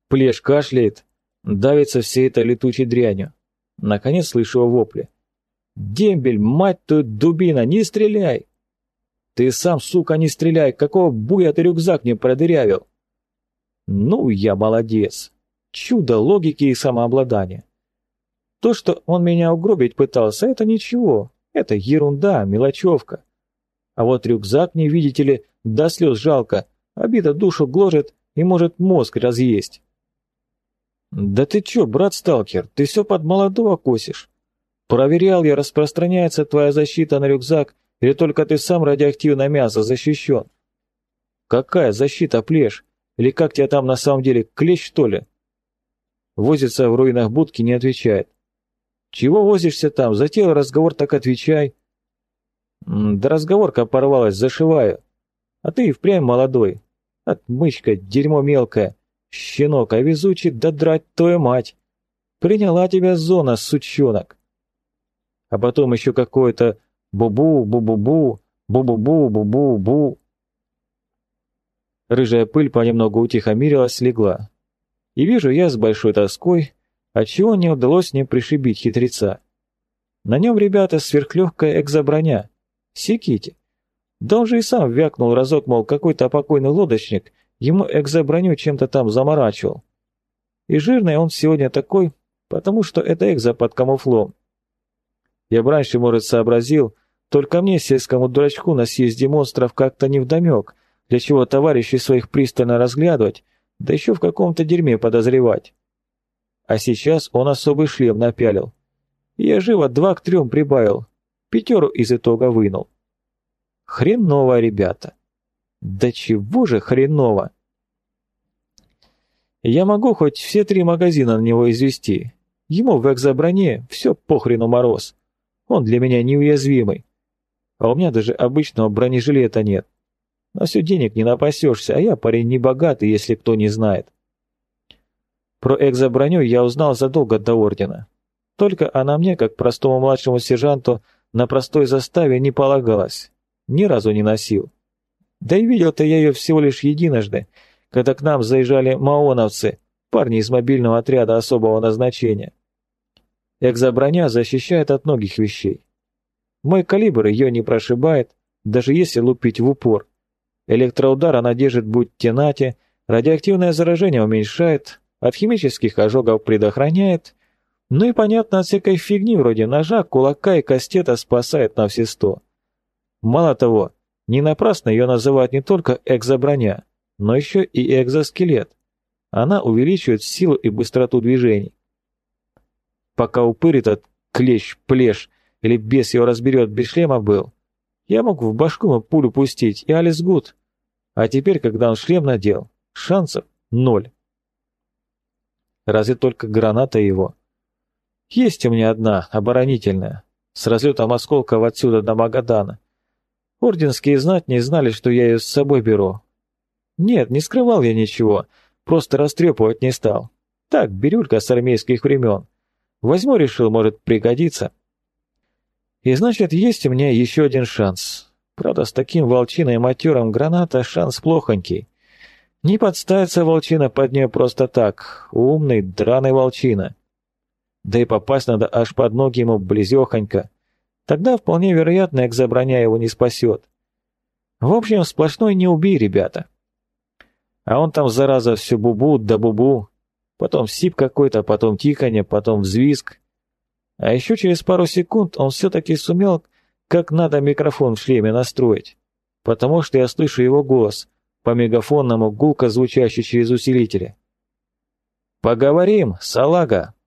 Плешь кашляет, давится всей этой летучей дрянью. Наконец слышу его вопли. «Дембель, мать твою, дубина, не стреляй!» «Ты сам, сука, не стреляй! Какого буя ты рюкзак мне продырявил?» Ну, я молодец. Чудо логики и самообладания. То, что он меня угробить пытался, это ничего. Это ерунда, мелочевка. А вот рюкзак мне, видите ли, до слез жалко. Обида душу гложет и может мозг разъесть. Да ты чё, брат-сталкер, ты все под молодого косишь. Проверял я, распространяется твоя защита на рюкзак, или только ты сам радиоактивное мясо защищен? Какая защита, плешь? Или как тебя там на самом деле, клещ что ли? Возится в руинах будки, не отвечает. Чего возишься там? Затеял разговор, так отвечай. Да разговорка порвалась, зашиваю. А ты и впрямь молодой. Отмычка, дерьмо мелкое. Щенок, а везучий, да драть твою мать. Приняла тебя зона, сучонок. А потом еще какое-то бу-бу, бу-бу-бу, бу-бу-бу, бу-бу-бу. Рыжая пыль понемногу утихомирилась, слегла. И вижу я с большой тоской, отчего не удалось мне пришибить хитреца. На нем, ребята, сверхлегкая экзоброня. Секите. Да он же и сам вякнул разок, мол, какой-то покойный лодочник ему экзоброню чем-то там заморачивал. И жирный он сегодня такой, потому что это экзо под камуфлом. Я бы раньше, может, сообразил, только мне, сельскому дурачку, на съезде монстров как-то невдомек, для чего товарищей своих пристально разглядывать, да еще в каком-то дерьме подозревать. А сейчас он особый шлем напялил. Я живо 2 к 3 прибавил, 5 из итога вынул. Хреново, ребята. Да чего же хреново? Я могу хоть все 3 магазина на него извести. Ему в экзоброне все похрену мороз. Он для меня неуязвимый. А у меня даже обычного бронежилета нет. На все денег не напасешься, а я парень не богатый, если кто не знает. Про экзоброню я узнал задолго до ордена. Только она мне, как простому младшему сержанту, на простой заставе не полагалась. Ни разу не носил. Да и видел-то я ее всего лишь единожды, когда к нам заезжали маоновцы, парни из мобильного отряда особого назначения. Экзоброня защищает от многих вещей. Мой калибр ее не прошибает, даже если лупить в упор. Электроудар она держит будь тенате, радиоактивное заражение уменьшает, от химических ожогов предохраняет, ну и, понятно, от всякой фигни вроде ножа, кулака и кастета спасает на все 100. Мало того, не напрасно ее называют не только экзоброня, но еще и экзоскелет. Она увеличивает силу и быстроту движений. Пока упырь этот клещ, плешь, или бес его разберет, без шлема был, я мог в башку ему пулю пустить, и alles good. А теперь, когда он шлем надел, шансов 0. Разве только граната его. Есть у меня одна, оборонительная, с разлетом осколков отсюда до Магадана. Орденские знать не знали, что я ее с собой беру. Нет, не скрывал я ничего, просто растрепывать не стал. Так, бирюлька с армейских времен. Возьму, решил, может пригодиться. И значит, есть у меня еще один шанс. Правда, с таким волчиной и матером граната шанс плохонький. Не подставится волчина под нее просто так. Умный, драный волчина. Да и попасть надо аж под ноги ему близехонько. Тогда вполне вероятно, экзоброня его не спасет. В общем, сплошной не убей, ребята. А он там, зараза, все бубу да бубу. Потом сип какой-то, потом тиканье, потом взвизг. А еще через пару секунд он все-таки сумел как надо микрофон в шлеме настроить. Потому что я слышу его голос, по мегафонному гулко звучащий через усилители. «Поговорим, салага!»